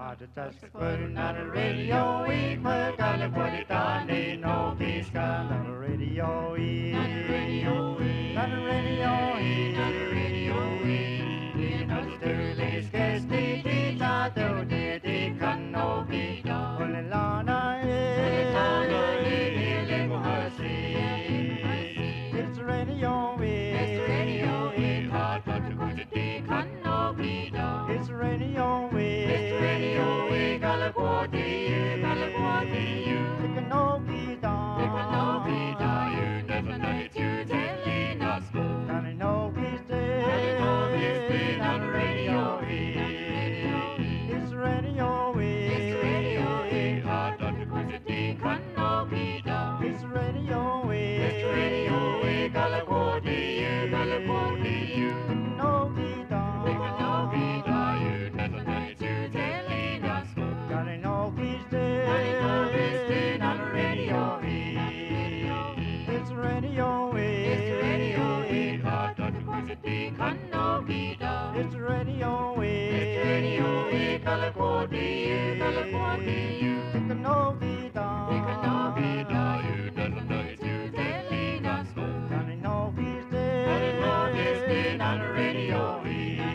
Putting on the radio, we put on the put it on, ain't no peace come on the radio, on the radio, on the radio, on the radio, in the sterling sketch, the not the can no be done. Only Lana, it's the radio, it's the radio, hard but to go to the can no be done. It's the radio, it's the radio, Galaguati, you. It can no be done. It can no be done. You never know it, you telling us. Can it no be dead? Can it no be dead on the radio? It's the radio, it's the radio, hard but to go to the can no be done. It's the radio, it's the radio, Galaguati, you. It can no be done. It can no be done. You never know it, you telling us. Can it no be dead? Can it no be dead on the radio? It's the radio, it's the radio, hard but to go to the can no be done. It's the radio, it's the radio, Galaguati, you. It can no be done. It can no be done. You never know it, you telling us. Can it no be dead? Can it no be dead on the radio?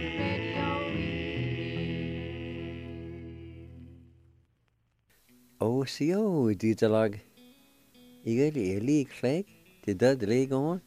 Oh, see, oh, did the log. You get a leak flag? Did that leg on?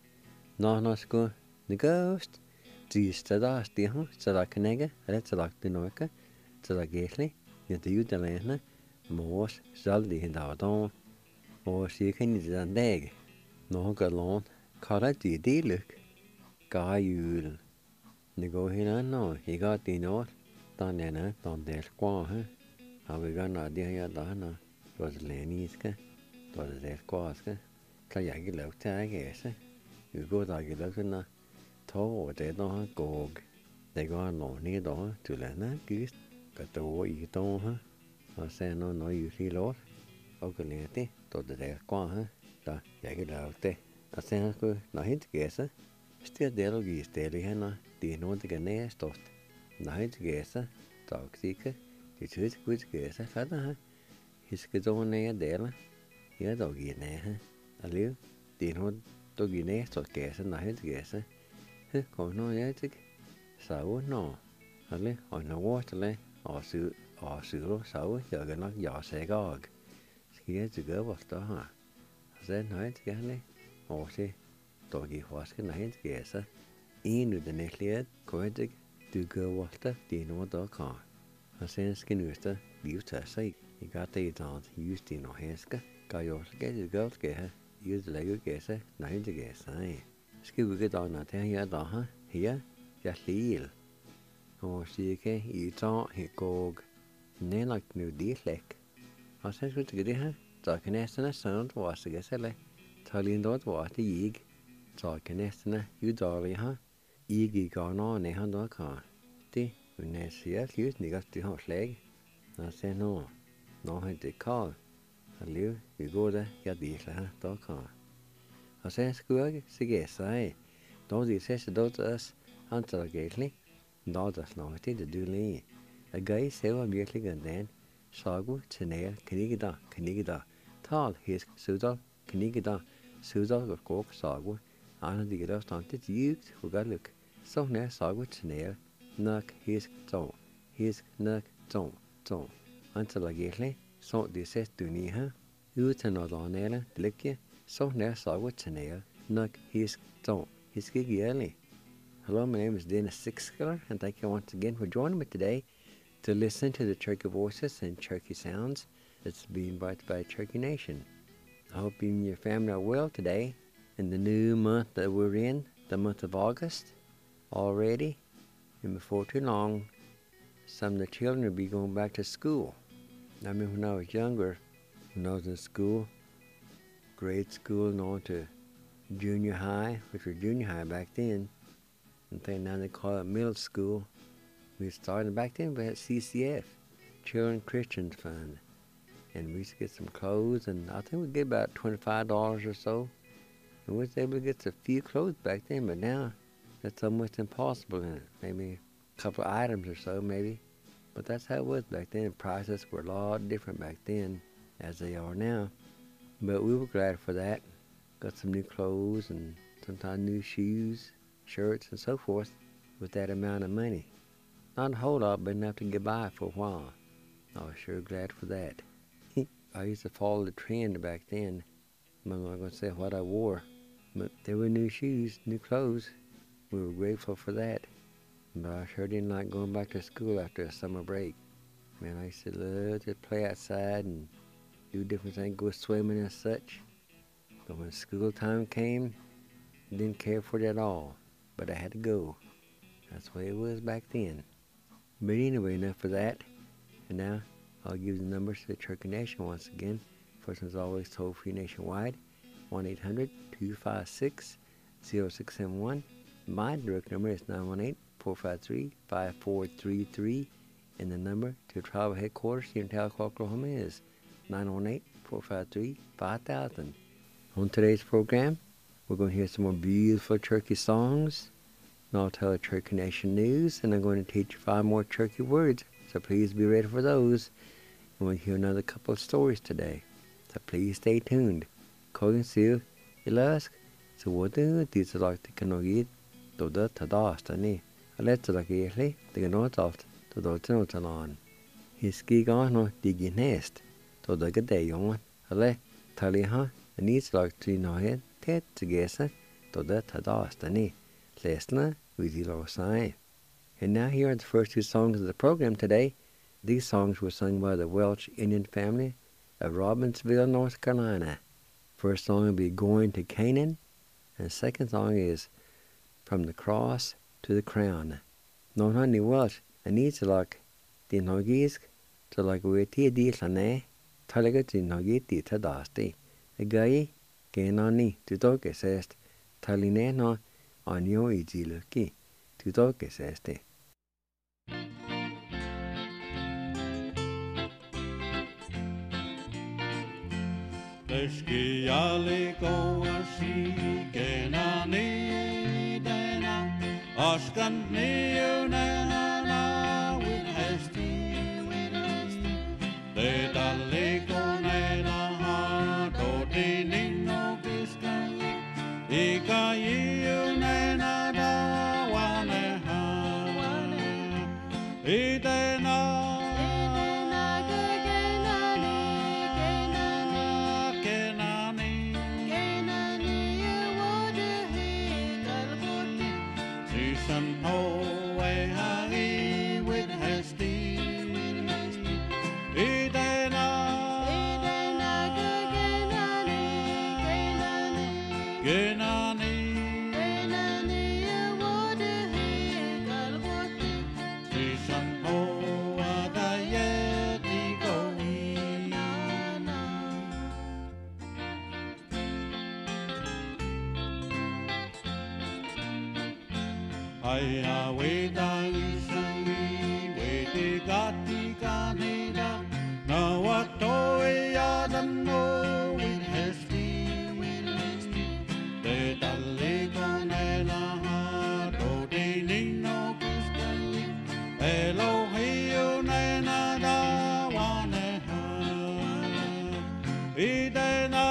No, school. The ghost. The stadas, the hum, Salakanega, let's like the Norca, Salagately, yet the Utalana, Morse, Saldi in our dawn, or she can use a leg. No galon, Cara di look. Guy you'll. The go here, no, he got the north, Donana, Don del Squaw, how we got no idea Dana, was Leniska, was del Squaska, Kayagi look tag, yes, you go like it look enough. Thô để đó cột để có nổ ní đó từ là nó cứ cái tổ ý to ha và xe nó nói yêu khi lót ở cái này thế tổ để qua ha đó vậy cái đầu thế à xe cứ nói hết cái sao still để lo gì để đi ha nó thì nó thì cái này tốt nói hết cái sao tạo cái thì thứ cái sao phát ha thì cái chỗ này để là cái đầu gì này ha à liu thì nó tôi gì này tốt cái sao nói hết cái sao còn nó nhớ chứ xấu nó hả hồi nó quá cho lên ở sự xấu giờ cái nó dọ sẽ có kia chỉ gỡ vào đó hả sẽ nói cái này ở xe tội gì hóa cái này cái sao in được cái này liệt coi chứ từ gỡ vào đó thì nó đó còn sẽ cái nữa đó biểu trả sai thì cái tay đó use thì nó hết cái cái gì gỡ cái use lại cái sao này cái sai cái cái đó là thế hiện đó ha hiện giá lý or see cái ý cho hiện cô nên là nhiều đi lệch họ sẽ cứ cái đấy ha cho cái này nó sáng và sự cái sẽ lại thời liên đó và cái gì cho cái này nó yếu đó rồi ha ý gì có nó này hơn đó cả thì mình này sẽ thiếu những cái thứ họ lệch nó sẽ nó hay để call liệu cái cô đó cái gì là đó cả họ sẽ cứ cái sai đó gì sẽ đó until gately đó là nói thế để đưa lên a guy sẽ vào việc gần đến sagu channel kinigida thal his sudo kinigida sudo của cô sagu anh đi cái đó toàn thế gì của cái lực sau này sagu channel nak his nak trong until gately so this is to ni ha utan đó này là lịch kia sau này sagu channel nak his cái gì Hello, my name is Dennis Sixkiller, and thank you once again for joining me today to listen to the Cherokee Voices and Cherokee Sounds that's being brought by Cherokee Nation. I hope you and your family are well today in the new month that we're in, the month of August already, and before too long, some of the children will be going back to school. I mean, when I was younger, when I was in school, grade school and on to junior high, which was junior high back then, and now they call it middle school. We started back then, we had CCF, Children Christian Fund, and we used to get some clothes, and I think we get about $25 or so. And we was able to get a few clothes back then, but now that's almost impossible. Maybe a couple of items or so, maybe. But that's how it was back then. Prices were a lot different back then as they are now. But we were glad for that. Got some new clothes and sometimes new shoes, shirts, and so forth with that amount of money. Not a whole lot, but enough to get by for a while. I was sure glad for that. I used to follow the trend back then. I'm not going to say what I wore, but there were new shoes, new clothes. We were grateful for that. But I sure didn't like going back to school after a summer break. Man, I used to love to play outside and do different things, go swimming and such. But when school time came, I didn't care for it at all. But I had to go. That's the way it was back then. But anyway, enough of that. And now I'll give the numbers to the Cherokee Nation once again. First one's always toll-free nationwide, 1-800-256-0671. My direct number is 918-453-5433. And the number to tribal headquarters here in Tahlequah, Oklahoma is 918-453-5000. On today's program, we're going to hear some more beautiful Cherokee songs. And I'll tell the Cherokee Nation news, and I'm going to teach you 5 more Cherokee words. So please be ready for those. And we'll hear another couple of stories today. So please stay tuned. Kogan Seal, Ilask, so what do these like the Kanogit, to the Tadastani, a letter like Yelly, the North to the Tinotalan. His ski gone, diggy nest, to the Gadeon, a le Taliha, and needs like to know it, Ted together, to the Tadastani, Lesna, with the low sign. And now here are the first 2 songs of the program today. These songs were sung by the Welch Indian family of Robbinsville, North Carolina. First song will be Going to Canaan, and the second song is From the Cross to the Crown. No honey Welch, and needs like the Nogisk, to like Witty di Lane, Talaga to Nogit di Tadasti. The guy, Genani, to talk assessed, Talineno on your easy lucky, to talk assessed. Leski aliko asi genani dena askan niunena na with hasty de daliko nena ha do dinino biskan ika iunena da wane ha idena Aya weda isami wede gati kanida na wato ya danno with hasty de dalle konela ha do de nino kuskali elo hiyo na da wane ha idena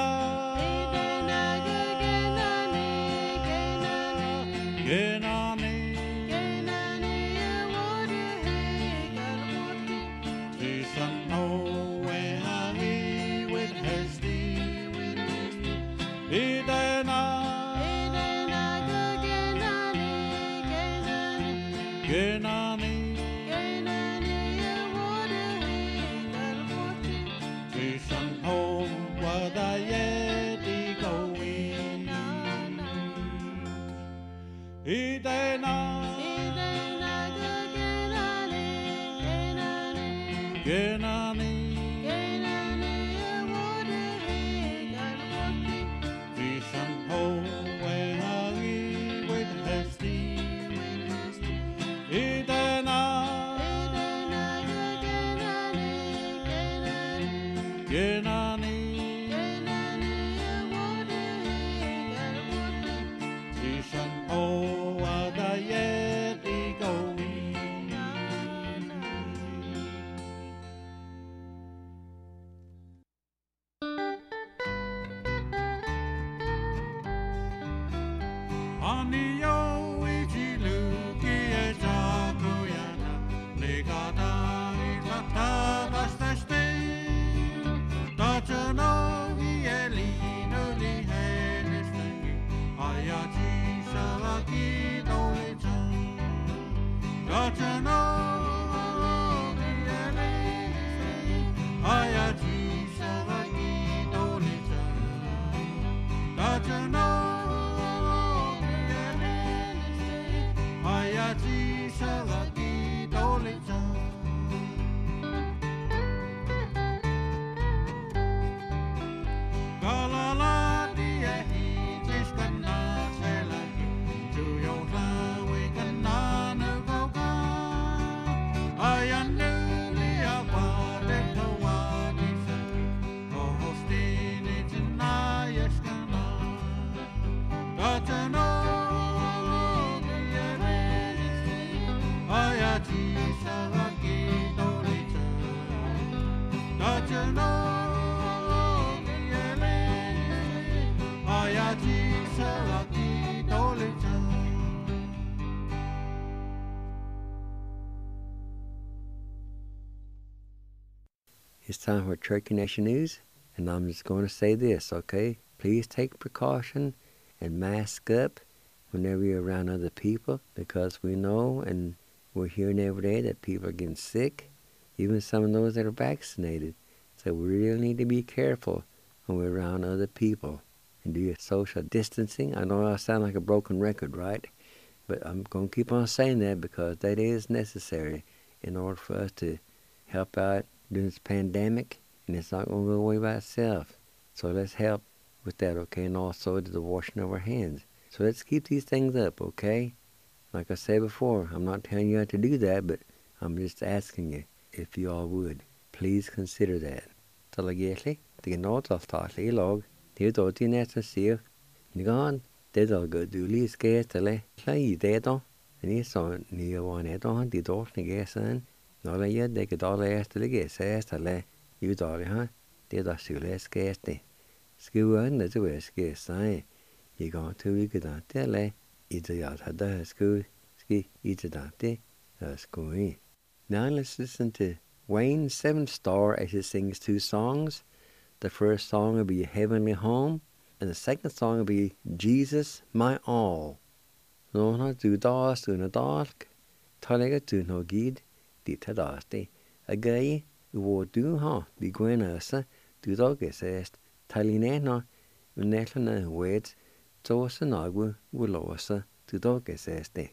It's time for Cherokee Nation News, and I'm just going to say this, okay? Please take precaution and mask up whenever you're around other people, because we know and we're hearing every day that people are getting sick, even some of those that are vaccinated. So we really need to be careful when we're around other people and do your social distancing. I know I sound like a broken record, right? But I'm going to keep on saying that because that is necessary in order for us to help out during this pandemic, and it's not going to go away by itself. So let's help with that, okay? And also the washing of our hands. So let's keep these things up, okay? Like I said before, I'm not telling you how to do that, but I'm just asking you if you all would. Please consider that. Talagetli, the note of Tatli log, the doti nest of seal, Nigon, they don't go do least scares to lay, play dead on, and he saw near one head on the door, the gas on. No la yet they could all ask to the gas, asked to lay, you dolly, huh? They don't see less gas. School on the way scarce sign. You go to we could not tell lay, either out had the school, ski, either that school. Now let's listen to Wayne Seven Star as he sings two songs. The first song will be Heavenly Home, and the second song will be Jesus My All. No, not do das, do na dark. Talega do no gid. Di tadaste a gay wo do ha di gwenasa do doges est talinena netlana wet tosa nagu wulosa do doges este.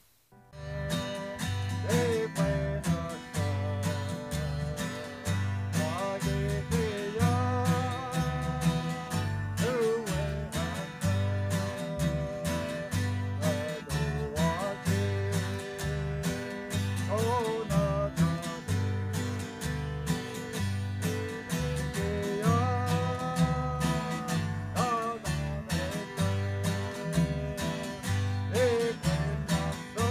Hey,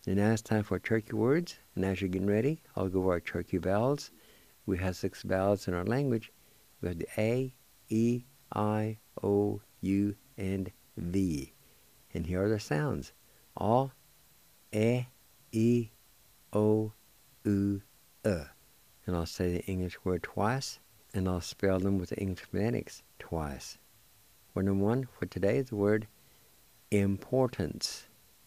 And now it's time for turkey words. And as you're getting ready, I'll go over our turkey vowels. We have 6 vowels in our language. We have the A, E, I, O, U, and V. And here are the sounds. A, E, O, U, And I'll say the English word twice, and I'll spell them with the English phonetics twice. Word number 1 for today is the word importance.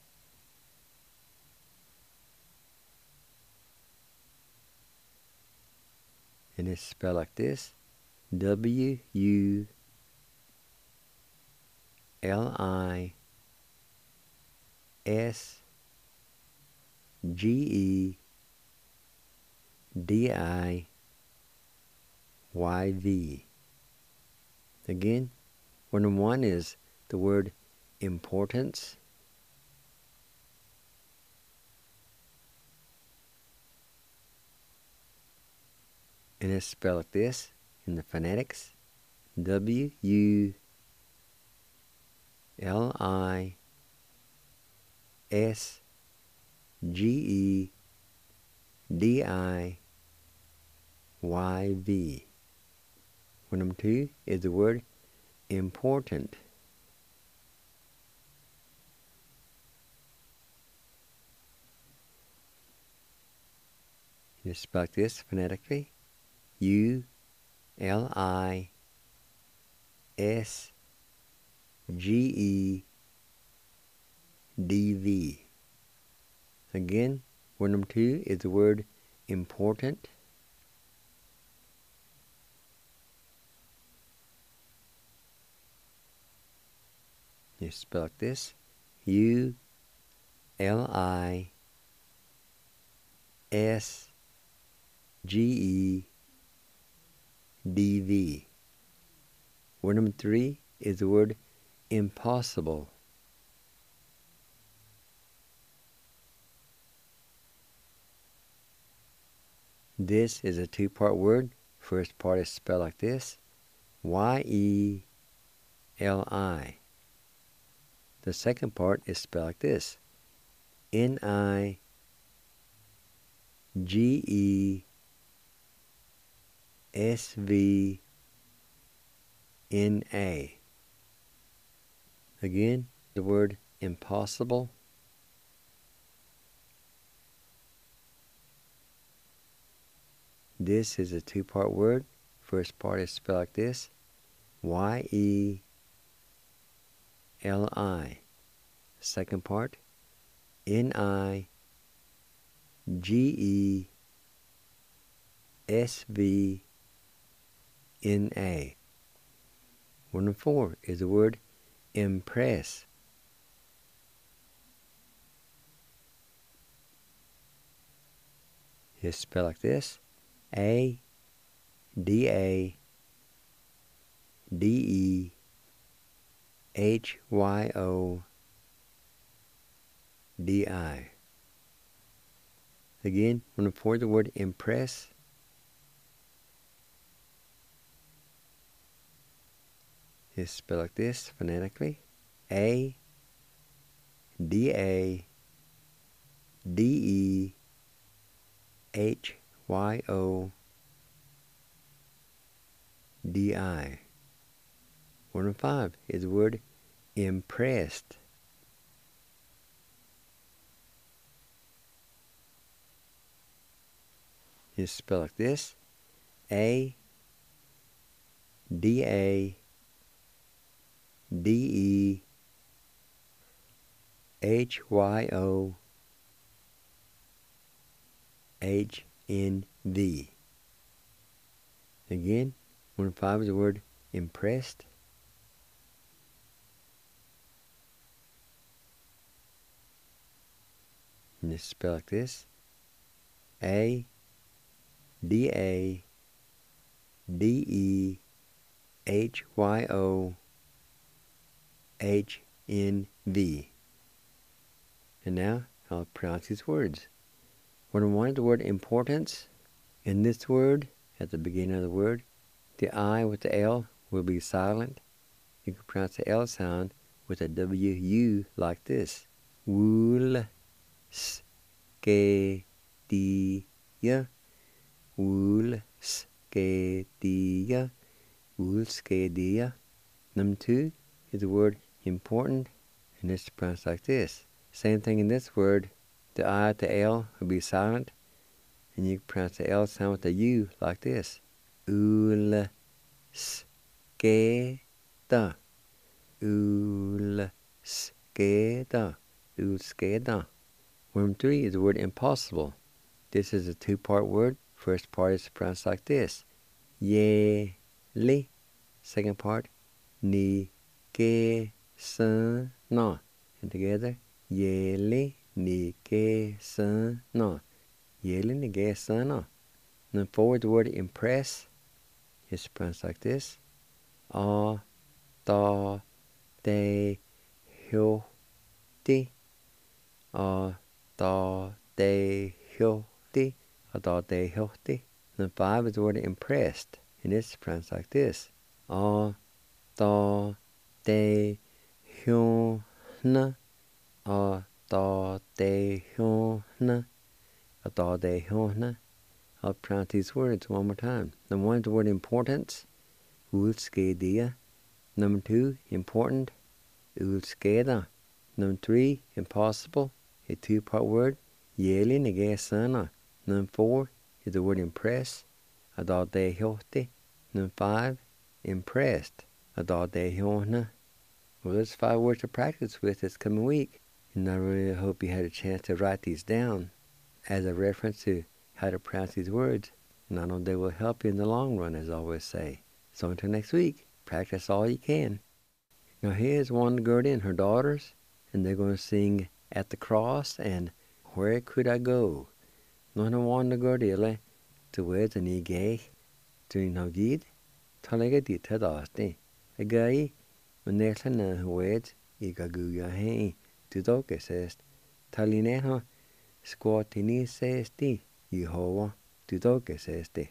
And it's spelled like this: WULISGEDIYV. Again, word number 1 is the word importance. And it's spelled like this in the phonetics: WULISGEDIYV. Word number 2 is the word important. It's spelled like this phonetically: ULISGEDV. Again, word number 2 is the word important. It's spelled like this: ULISGEDV. Word number 3 is the word impossible. This is a 2-part word. First part is spelled like this: YELI. The second part is spelled like this: NIGENA. Again, the word impossible. This is a 2-part word. First part is spelled like this: YELI. Second part: NIGESVENA. Word number 4 is the word impress. It's spelled like this: ADADEHYOUS. Again, when before the word impress, is spelled like this phonetically: ADADEHYOUS. Word number 5 is the word impressed. It's spelled like this: ADADEHYOUSNV. Again, word number 5 is the word impressed. And it's spelled like this: ADADEHYOUSNV. And now I'll pronounce these words. Word number 1 is the word importance. In this word, at the beginning of the word, the I with the L will be silent. You can pronounce the L sound with a WU like this: WULISGEDIYV. ske dia, wool ske dia, wool ske dia. Number 2 is the word important, and it's pronounced like this. Same thing in this word. The I, the L will be silent, and you pronounce the L sound with the U like this. Ul skeda. Ul skeda. Ul skeda. Word 3 is the word impossible. This is a 2-part word. First part is pronounced like this. Ye li. Second part. Ni ke sun na. And together. Ye li ni ke sun na. Ye li ni ke sun na. Then forward the word impress. It's pronounced like this. A da de hyo ti. A da de hyo ti. A da de hyo ti. Then 5 is the word impressed. And it's pronounced like this. A da de hyo na. A da de hyo na. A da de hyo na. I'll pronounce these words one more time. Number 1 is the word importance. Ulskedia. Number 2, important. Ulskeda. Number 3, impossible. A 2-part word. Yeli negesana. Number 4 is the word impress. Adade hyote. Number 5, impressed. Adade hyona. Well, there's 5 words to practice with this coming week. And I really hope you had a chance to write these down as a reference to how to pronounce these words, and I know they will help you in the long run, as I always say. So until next week, practice all you can. Now here's Wanda Gertie and her daughters, and they're going to sing At the Cross and Where Could I Go? Nona Wanda Gertie le to where the knee gay to no gid, Talega di tadaste. A guy when they're na wed, Igaguya hey, to doke says, Talineha, squatini says di. Yehovah, tu toques este.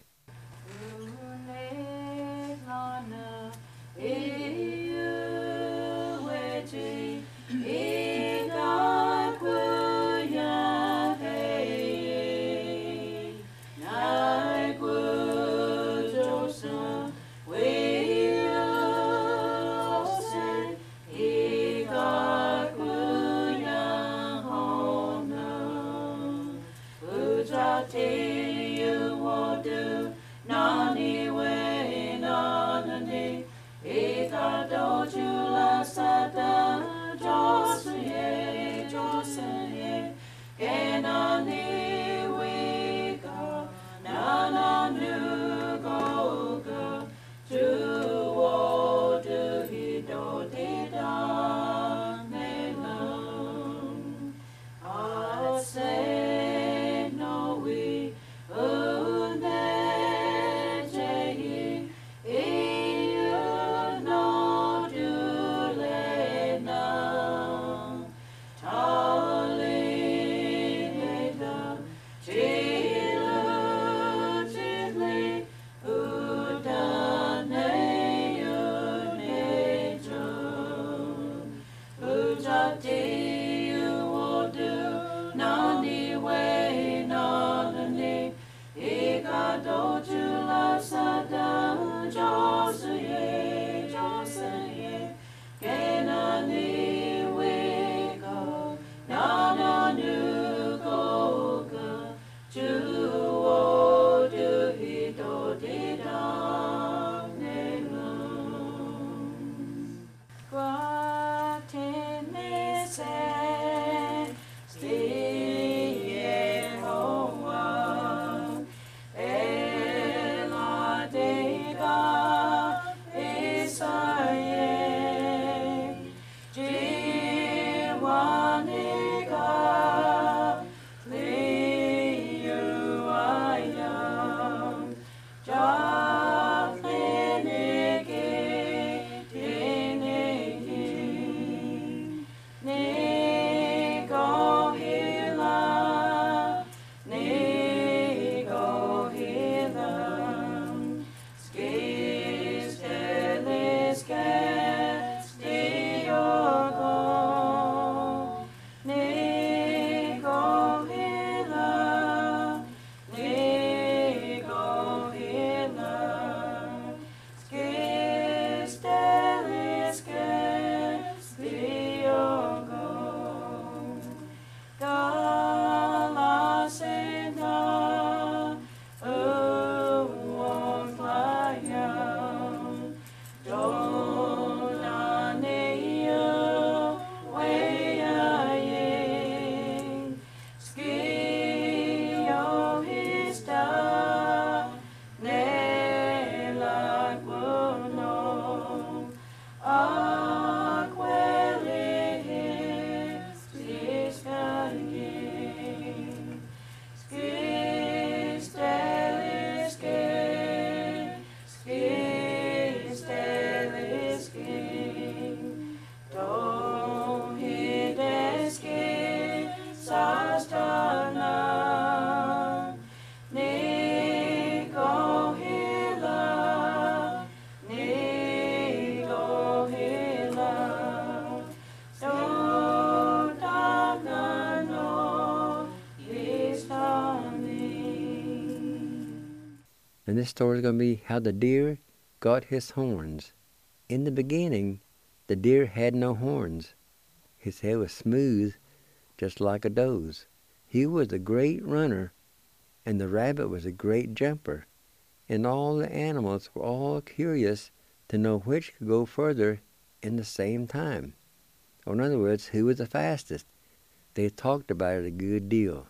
And this story is going to be how the deer got his horns. In the beginning, the deer had no horns. His head was smooth, just like a doe's. He was a great runner, and the rabbit was a great jumper. And all the animals were all curious to know which could go further in the same time. Or in other words, who was the fastest. They talked about it a good deal,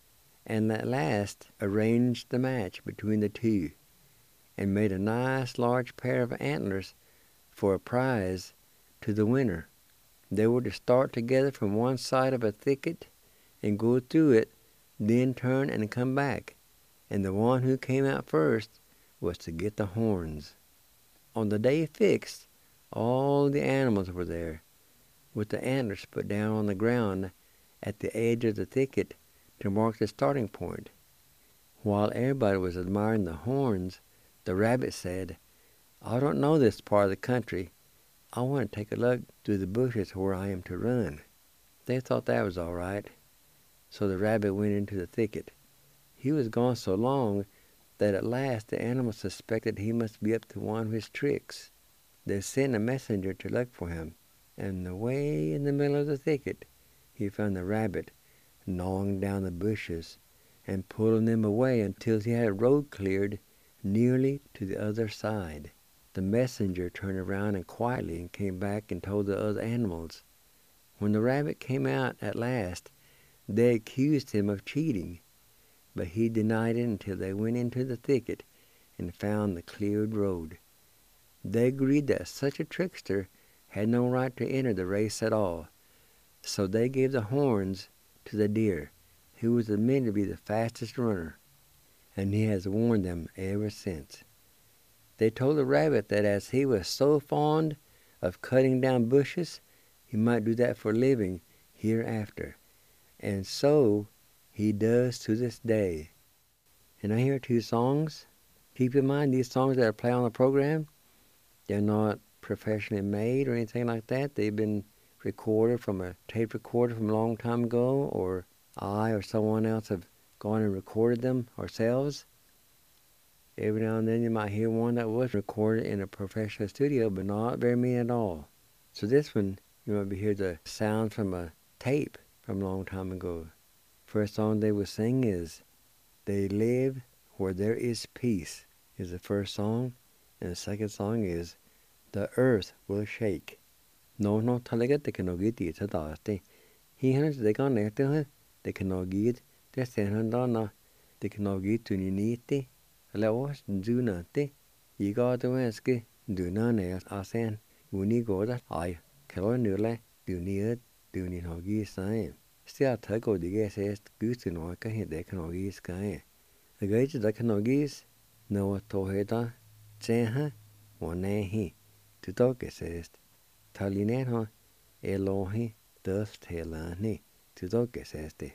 and at last arranged the match between the two, and made a nice large pair of antlers for a prize to the winner. They were to start together from one side of a thicket and go through it, then turn and come back, and the one who came out first was to get the horns. On the day fixed, all the animals were there, with the antlers put down on the ground at the edge of the thicket to mark the starting point. While everybody was admiring the horns, the rabbit said, "I don't know this part of the country. I want to take a look through the bushes where I am to run." They thought that was all right, so the rabbit went into the thicket. He was gone so long that at last the animals suspected he must be up to one of his tricks. They sent a messenger to look for him, and away in the middle of the thicket he found the rabbit gnawing down the bushes and pulling them away until he had a road cleared nearly to the other side. The messenger turned around and quietly came back and told the other animals. When the rabbit came out at last, they accused him of cheating, but he denied it until they went into the thicket and found the cleared road. They agreed that such a trickster had no right to enter the race at all, so they gave the horns to the deer, who was admitted to be the fastest runner, and he has worn them ever since. They told the rabbit that as he was so fond of cutting down bushes, he might do that for a living hereafter, and so he does to this day. And I hear two songs. Keep in mind, these songs that I play on the program, they're not professionally made or anything like that. They've been recorded from a tape recorder from a long time ago, or I or someone else have gone and recorded them ourselves. Every now and then you might hear one that was recorded in a professional studio, but not very many at all. So this one, you might hear the sound from a tape from a long time ago. First song they will sing is "They Live Where There Is Peace" is the first song, and the second song is "The Earth Will Shake." No talaga te kanogiti sa daste. He has the gun after the kanogit, the senandana, the kanogit to ninite, lawas dunate, you got the weske, do none asen, uni go that I, calonula, do near, do ni hogi sign. Still taco the gas says goose and waka hit the kanogis sky. The gauge the kanogis, no toheta, seha, one he, to talk says. Talinero Elohi dust helani to doges este.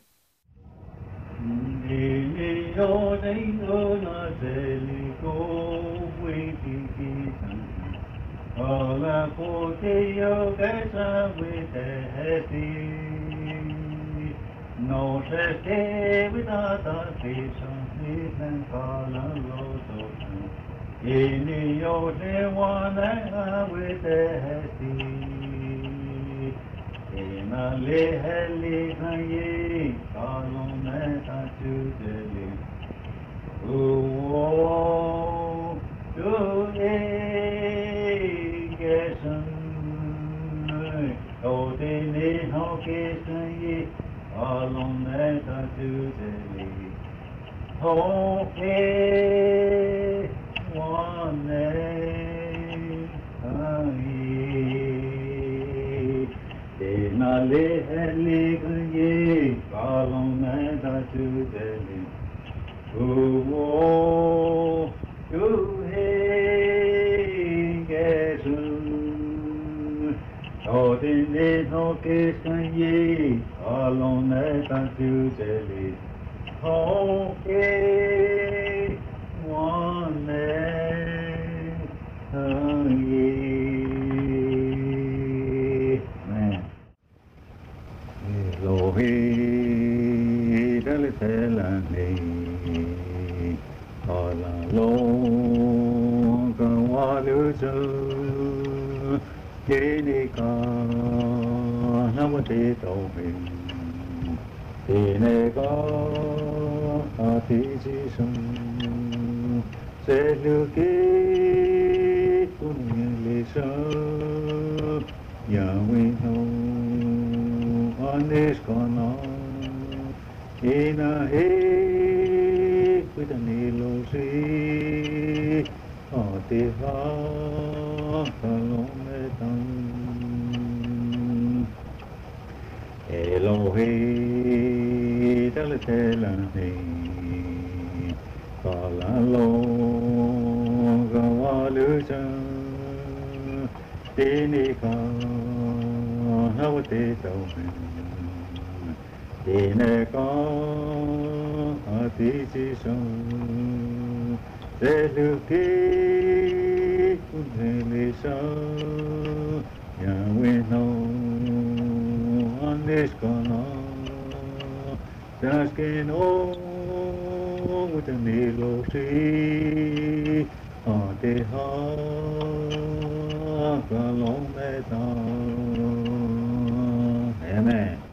No se te without a vision, and follow in your one with the sea. In a little column to the lip. Oh, to a guesson. Oh, the little guesson, column to the lip. Oh, one name, in a little ye, column to the lip. Oh, to hang as oh, the little kiss ye, column to the lip. Okay, one name, man. Elohi, Dalitelani, long walu zu ye ka na wa te to min ne ka a ti ji sum se lu ki kun le sa ya we no on this gonna ina he with an illusion of the heart alone Elohe Dalatelane Kalalo Gawaluja Dinika Hawate Tawin Dineka Atijisan Zeluki Kunhelisa Yahweh no Anishkana Daskino with an ilosi Ateha Galometan Amen.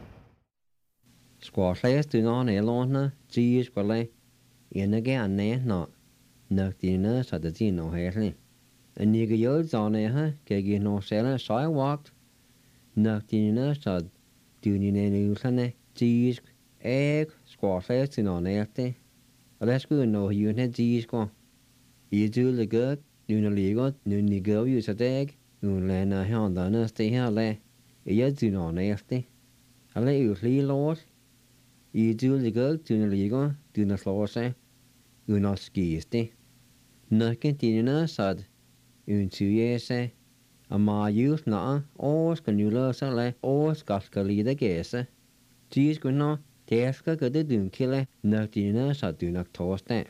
Squash do on Elona, G's Galley, in again, no, Noctina, said the Zeno Haley. And you get on her, Gaggy no sailor, so I walked. Noctina said, do you need any G's egg, squash in on Earthy? Let's go no you had G's go. You do the good, you know, legal, you go use a egg, you land a hand on us, stay here, lay. You do on Earthy. I let you leave, Lord. You do the good, do the legal, do not slow say, you not skisty. Nothing dinner said, you 2 years say, a ma youth na, or can you lose a lay, or scaska lead a guess. Geez, good no, Teska got the doom killer, no dinner said do not toast that.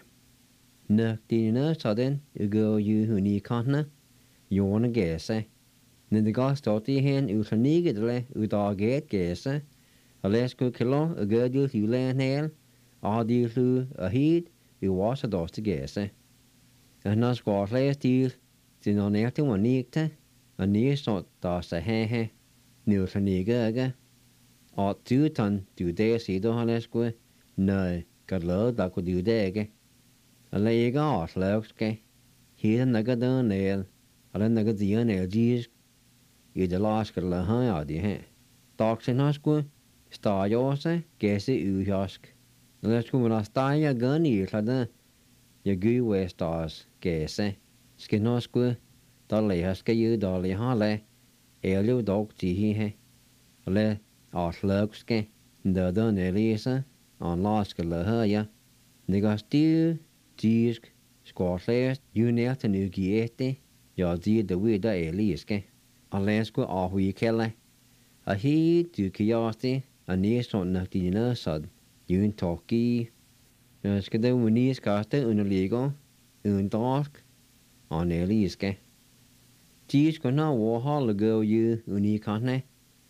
No dinner sudden, you go you who need continent, you wanna guess. Then the gas start the hand, you can need lay, you dog get guess. A less good kilo, a good deal you lay an hail, or deal through a heat, you wash a dust to guess. And not squash last deal, then on everything one neat, a near sort dust a he, new to nigger, or 2 ton, 2 days, see the less good, no, got low that could do dagger. A leg off, looks gay. He's a nugget down nail, or a nugget the nail, geez. You the last got a high out the head. Dogs in us good. Star yours, guess it you husk. Let's go when I start your gun, you had your good way stars, guess Skin us good. Dolly husk you, dolly holly. Elio dog tea he. Le, or slugs gay. The done Elisa, on lost a her ya. Nigga stew, cheese, squash last, you near to new giete. Your dear the way the Elise. Unless go off we kelly. A he to curiosity. A near son of dinner said, you in talkie. Skade when knees cast it in a legal, in dark, on a liske. Teach can now war hall a girl you, uni can't.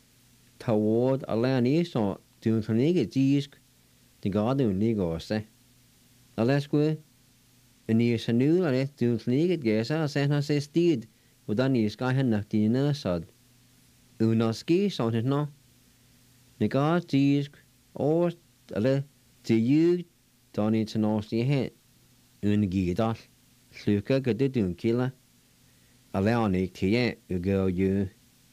Toward a land is or to nigga teach the garden legal say. A less good, and near a new, I let to nigga guess I sent her say steed, with a near sky and not dinner said. Unoski son it no. The God sees or to you don't need to know the head. Ungidal, Sluka got the doom killer. Allow Nick to yet, you go you.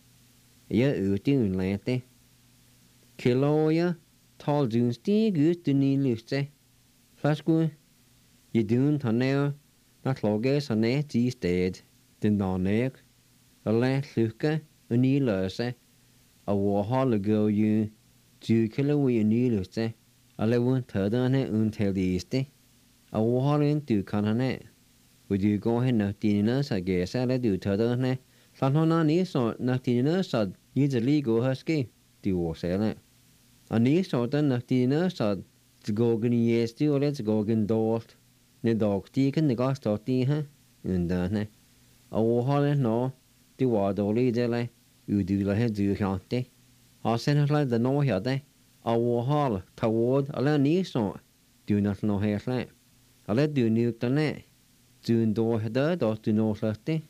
You doing late. Kilo ya, tall doon stay good to need luce. Flash good. You doon to now, not loggers on net these dead. The non egg. A last Sluka, a knee lurse. A war hall go you 2 kilo we need to a level third on it until the east. A war into canone. Would you go ahead and dinners? I guess I do third on it. Sanhona is not dinners, usually go husky. Do war sell it. A niece sort of not dinners, to go in yes, do let's go in doors. The dog taken the gas start her, and done. A war no, the water only jelly. You do like do can't. I sent her like the no here, a war hall toward a land east, do not know hair flat. Alle du nu tane. Dun do hada do du no lati.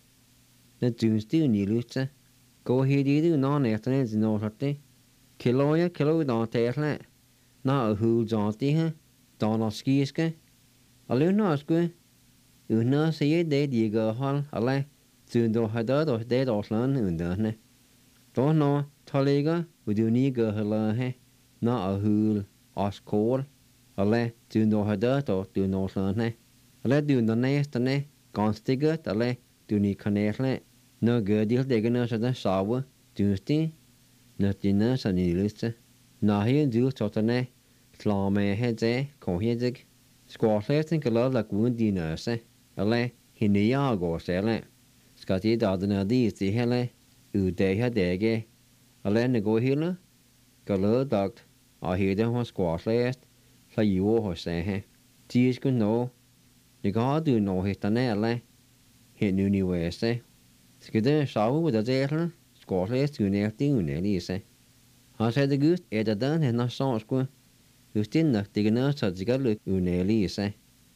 Na dun stu ni lutsa. Go hidi du non etane du no lati. Kiloya kilo don tehle. Na a hul janti ha. Don a skiske. Alle no skwe. Una se ye de diga hal alle. Dun do hada do de do slan undane. Do no talega u du ni ga hala he. Na a hul as kol. Alle dun do hada do du no slan he. Alle du no nestane. Ganstigat alle du ni kanele. No gudil degana sada sawa. Dunsti. Na dina sa ni liste. Na hi du totane. Slame hedze kohedig. Squatleten gala la gundina se. Alle hinia go sele. Skati dadana di sti hele. U deha dege. Alle ne go hila. Gala dagt. A hida ho squatlest. La yuo ho se he. Tis kun no. Ni ga du no hitane alle. Hit nu ni wese. Skide sawu with a zetel. Squatlest tu nefti unelise. Han said the gust dan hen na sonsku. Justin nach de gena sa zigalu unelise.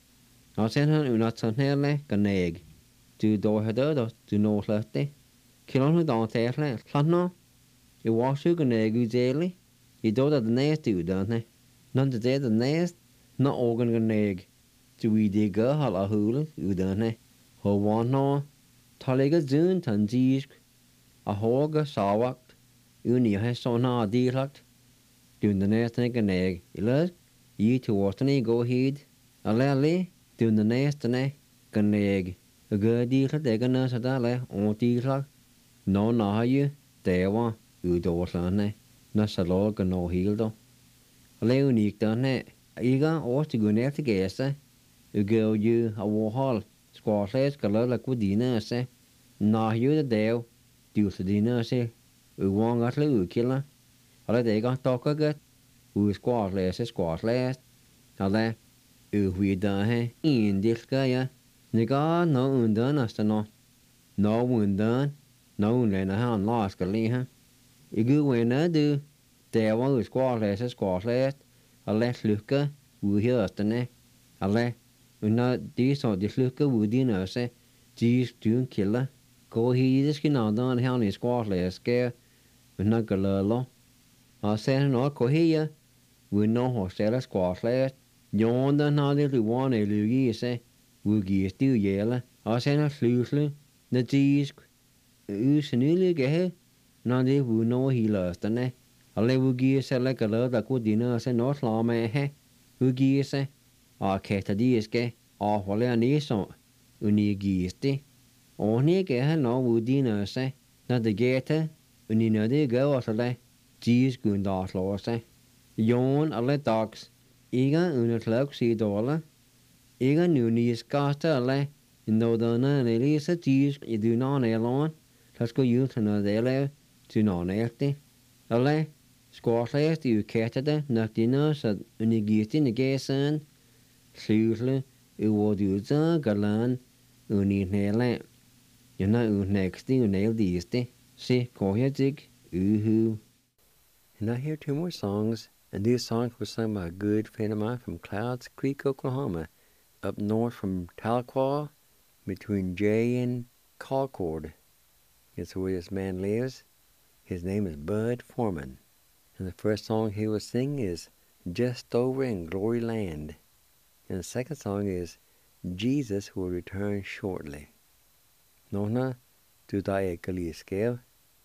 Han said han unatsanele ganeg. Du do hada do du no late. Kilon hu don tehle. Planno. I wasu ganeg u zeli. I do da nest u dan. Nan de de nest. Na organ ganeg. Du we de ga hal a hul u dan. Ho wan no. Talega zun tan zisk. A hoga sawakt. Uni ha so na dilakt. Dun de nest ne ganeg. Ilad. Yi to watani go heed. Ale. Dun de nest ne ganeg. A good deal de gana sa dale on dilak. No na you. Dewa. U do ne. Na sa log no hildo. Ale unik dan ne. Iga o to gunete gese. U go you a wahal. Squashes gala la kudina se. Na you the deo. Du sa dina se. U wang at le u killa. Ale de ga toka get. U squashes. Ale. U hui da he. In dilka ya. Niga no undan asta no. No undan. No undan ha an las galiha. Igu wena du. Dewa u squashes. Ale sluka. U hi astane. Ale. Una di so di sluka u dina se. Dis dun killa. Go hi diskin andan han i squashes ke. Una galalo. A sen no ko hiya. We no ho sela squashes. Yonda na de luwane lugi se. We gi stu yela. A sen a sluslu. Na dis. U senulu gehe. Na de we no hi lastane. Ale we gi se la gala da ko dina se no slame he. We gi se. A keta diske. A wale anison. Uni gi sti. Oni gehe no we dina se. Na de geta. Uni na de go asale. Dis gunda slose. Yon alle dags. Iga unatlok si dola. Iga nuni skasta alle. No dana nelisa dis I do non elon. Let's go youth na dele. Tu non elti. Alle. Squatlest u ketade. Nakdina sa unigiti negesan. Slusle. U woduza galan. Uni nele. Yana unexti unel disti. Si kohyadig. Uhu. And I hear two more songs, and these songs were sung by a good friend of mine from Clouds Creek, Oklahoma, up north from Tahlequah, between Jay and Concord. It's where this man lives. His name is Bud Foreman. And the first song he will sing is Just Over in Glory Land. And the second song is Jesus Will Return Shortly. Nona, tu dae kaliskev,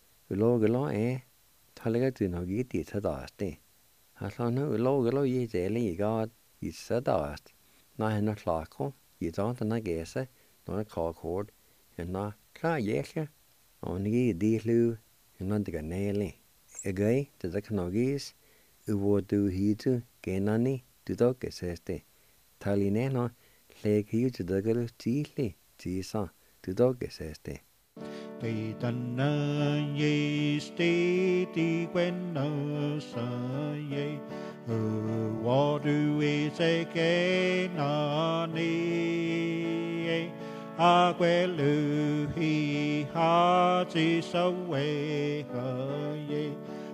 ulo Talaga tu no giti sadasti. Haslano ulo ye zeli God is sadast. Na hena klako, ye don't na gese, no Concord, and na kla yesha, on ye dilu, and not the ganeli. Agay, to the canogis, uwo do hitu, genani, to dogeseste. Talineno, leg you to the galu tili, tisa, to dogeseste. Thì tân ye stay ti quen nơ sa ye wo du we se ke na ni a que lu hi ha chi so we ha ye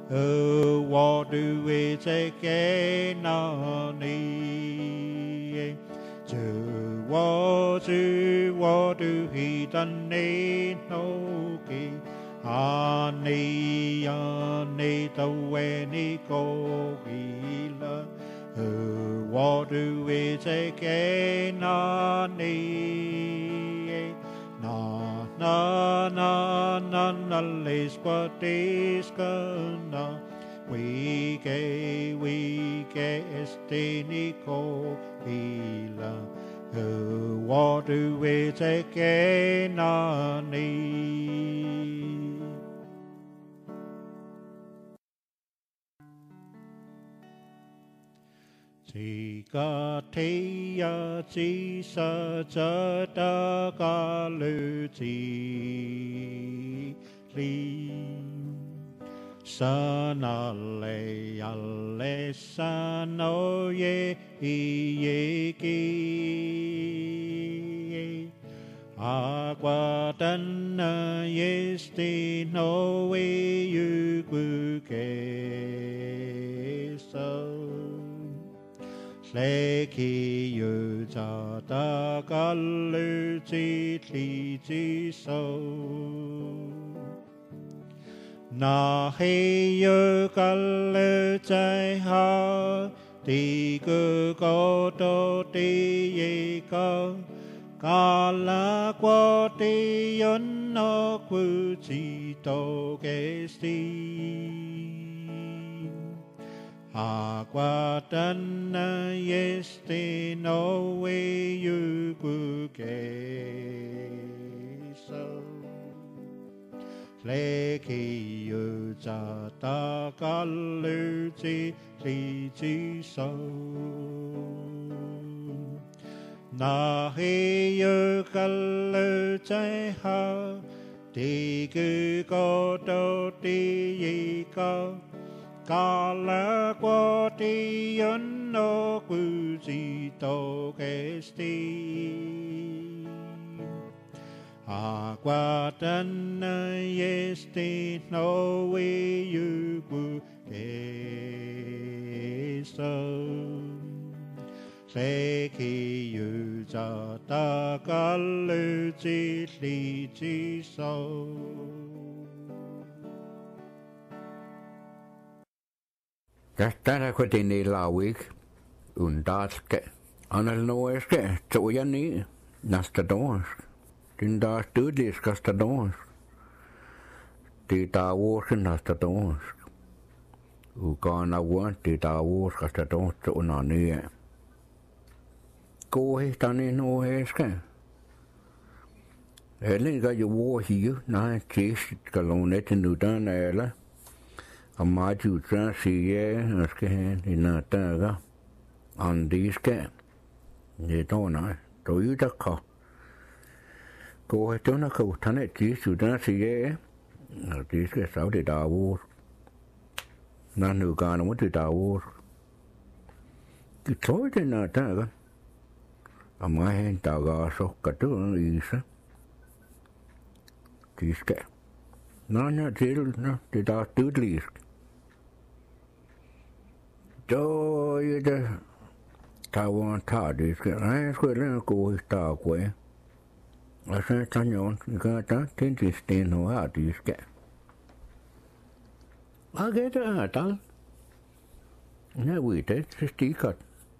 wo du we se ke na ni 我都希得你努力，你都为你高兴了，我都为这给那你，那les guardes那。We que este nico hila what do we take na ni chỉ có thấy chỉ sợ cho ta cả lư chỉ li sana le sano ye ki agua tan yesti no we you ke so Leki yu ta ta galu ti so Na he yu galu jai ha Di gu go do di ye go Ga la guo di yun no gu ji do ge si Agua tan yesti no we you so Leki yu za ta galu ji so Na he yu galu jai ha Di gu go do di yi go Ga la guo di yun no gu ji do ge sti Agua tan yesti no we yu gu ge so Leki yu za ta galu ji so Tästä kotiin lauik undaaske anal noeske tojani nasta dons din taas tydliskasta dons tita vuosin nasta dons ukana vuon tita vuoskasta dons unanie kohistani noeske Elinka jo vuosi näin siis kalonetin nutan äällä Amaju tsa siye aske ina taga andiske ne tona toyutaka ko hetona ko tane tisu tsa siye tiske saudi dawur nanu kana mutu dawur ki toite na taga amahen taga sokkatu isa tiske nanya til na tida tudlisk Då är det Taiwan tadiska. Nej, skulle gå i stagwe. Och sen tanjon, gata tintistin och hadiska. Ageta atal. Ne viitet, se stikat.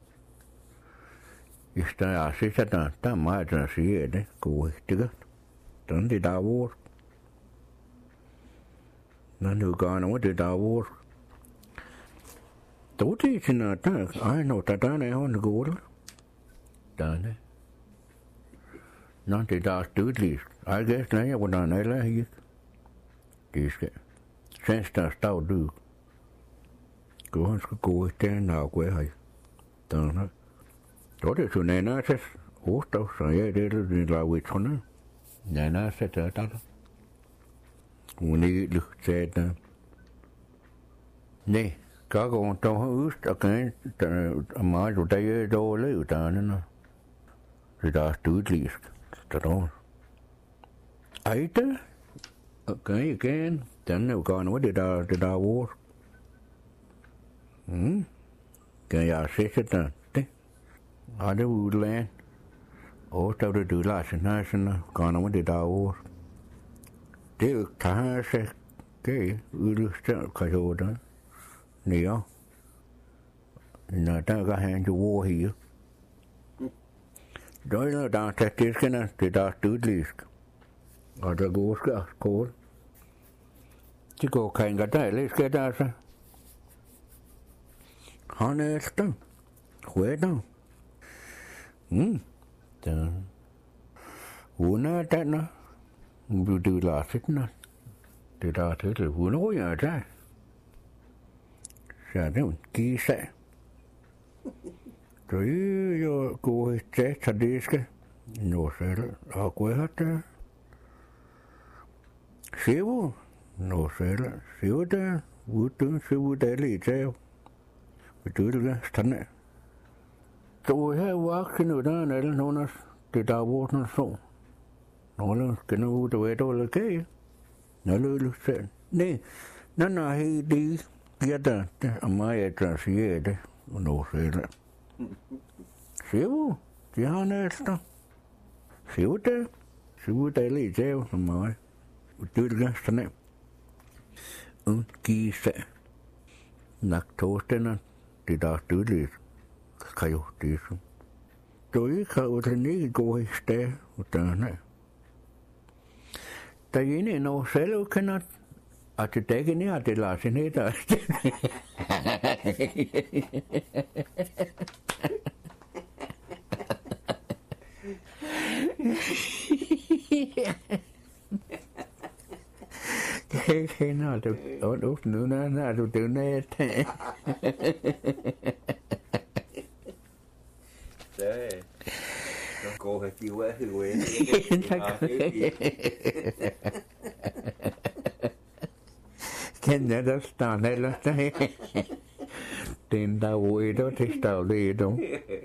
Ista asista ta maatan siede, kuihtikat. Tanti tavur. Nanu kaana muti tavur. Toti sinä tää, ainoa tänne on kuulla. Tänne. Nanti taas tydlis. Aikes näin ja kun näin lähijät. Kiske. Sen sitä staudu. Kuhanska kuihteen naukue. Tänne. Toti sun enäses uustaussa ei edellyt niin lauitsona. Enäses täällä. Uni lyhtseetään. Niin. Kako on tuohon ystäkään, että maatu teijä tuo löytään. Se taas tyytliistä. Sitä on. Aita. Okei, ikään. Tänne ukaan on tätä vuosi. Kan jeg se sitä? Aida uudelleen. Åsta det du lasen näsen kana med det år. Det tar sig ke ursta kajoda. Nia. Nada ga hand jo hier. Då där täckiskarna det där studlisk. Och det går ska skål. Det går kan ga där ska där så. Han är stan. Skeda. Då. Una denna. Du laset na. Det där till hon och jag där. Så det kisa. Då jag går till tadiska. Nu så har jag hört. Sevo. Nu så sevo där. Utan sevo där lite. Du det stanna. Så här vaknar nu där eller någon det där vårdar så. Någon ska nu då är det okej. När du sen. Nej. Nej, det gäller Amaya transiere och nå så. Sevo. Det har nästa. Sevo där lite som mig. Du det stanna. Kisa. Naktosterna det där tydligt kan ju det så. Då gick jag ut en gå i sted utan nej. Där inne nå själv kan att det är ner att det lär sig ner där. Thế nào được ở lúc nữa nó được từ nét thế. Đấy. Cô phải chịu quá thì quên. Cái này đó tao này là thế. Tiền tao vui đó thì tao đi đâu.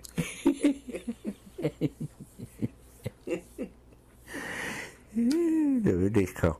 Được đi không?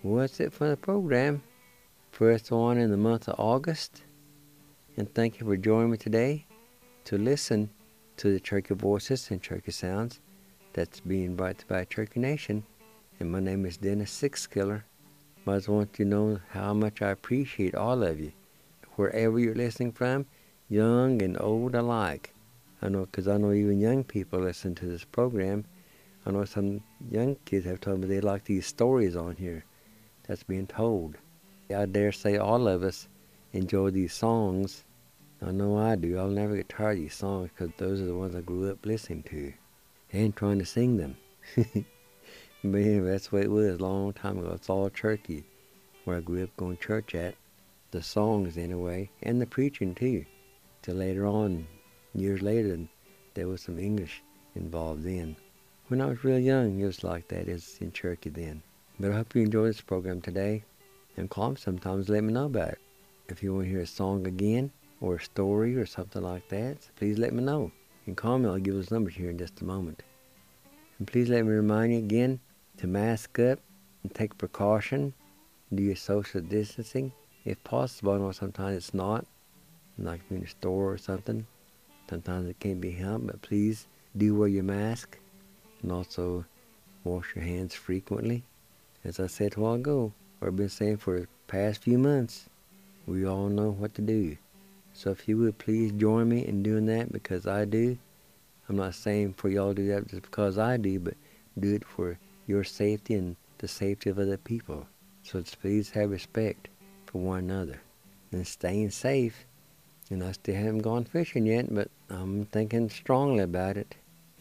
Well, that's it for the program. First one in the month of August. And thank you for joining me today to listen to the Cherokee Voices and Cherokee Sounds that's being brought to you by Cherokee Nation. And my name is Dennis Sixkiller. I just want you to know how much I appreciate all of you, wherever you're listening from, young and old alike. I know, because I know even young people listen to this program. I know some young kids have told me they like these stories on here that's being told. I dare say all of us enjoy these songs. I know I do. I'll never get tired of these songs because those are the ones I grew up listening to and trying to sing them. But anyway, that's the way it was a long time ago. It's all Cherokee, where I grew up going to church at. The songs, anyway, and the preaching, too. Till later on, years later, there was some English involved then. When I was real young, it was like that. It was in Cherokee then. But I hope you enjoy this program today. And call me sometimes, let me know about it. If you want to hear a song again, or a story, or something like that, so please let me know. You can call me, I'll give those numbers here in just a moment. And please let me remind you again to mask up and take precaution. Do your social distancing, if possible. I know sometimes it's not, like in a store or something. Sometimes it can't be helped, but please do wear your mask. And also wash your hands frequently. As I said a while ago, or I've been saying for the past few months, we all know what to do. So if you would please join me in doing that, because I do. I'm not saying for y'all to do that just because I do, but do it for your safety and the safety of other people. So please have respect for one another. And staying safe. And I still haven't gone fishing yet, but I'm thinking strongly about it.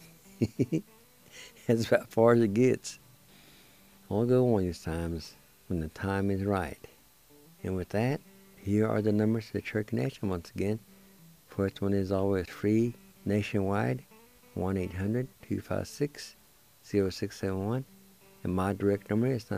That's about as far as it gets. I'll go one of these times when the time is right. And with that, here are the numbers to the Cherokee Nation once again. First one is always free nationwide, 1-800-256-0671. And my direct number is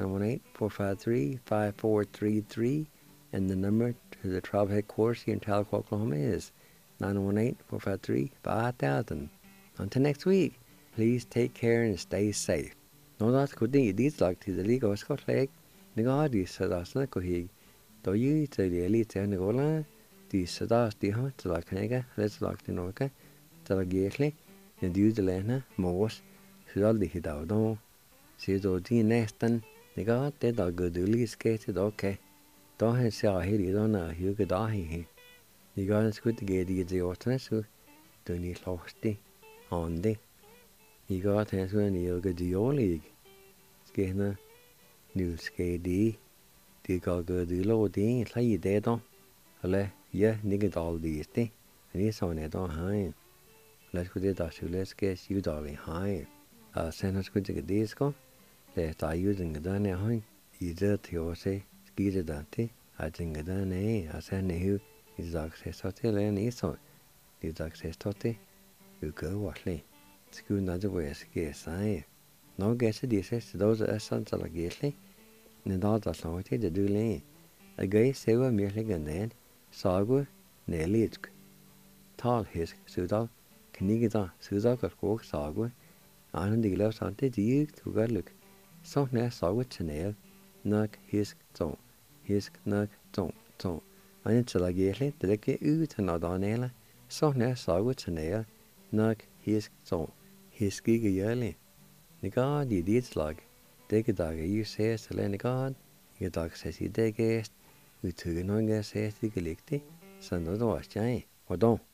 918-453-5433. And the number to the tribal headquarters here in Tahlequah, Oklahoma is 918-453-5000. Until next week, please take care and stay safe. No, that's good thing. These like to the legal Scott Lake. The God is that's not good. Do you tell the elite and the Gola? The Sadas, the hunt, the like Nega, let's like the Noka, the Gately, and do the Lena, Moss, should all the Hidao. See those Neston, the God, they are good, the least skated, okay. Don't have say, I hear you don't know, you could die. The God is good to get the alternate, so don't need lost on the. You got hands when you get the old league. Skinner, new skady. The got good the low thing, it's like you dead on. Yeah, nigga all these things. And it's on it on high. Let's go to the let's get you darling high. Send us good to get this go. Let's start using the done at home. Either to say, ski the dante. I think the done, I send you is access to the land is on. Is access to the you go what lay. School another way as guess I. No guess this is those are sons of a gately. And all that's not to do lane. A gay silver merely and then, Sagu, Nelitsk. Tall his Sudal, Knigida, Suzak of Walk Sagu, and the left on the you to God look. So near Sagu Chanel, Nug his zone, his nug zone. And it's a gately, the lake ut and not on Ella. So near Sagu Chanel, Nug his zone, his giga yearly. The God you did slug. Take a dog, you says to land God. Your dog says he dig guest. You took a non gas says to Galicti. Son of the wash, Jay. Or don't.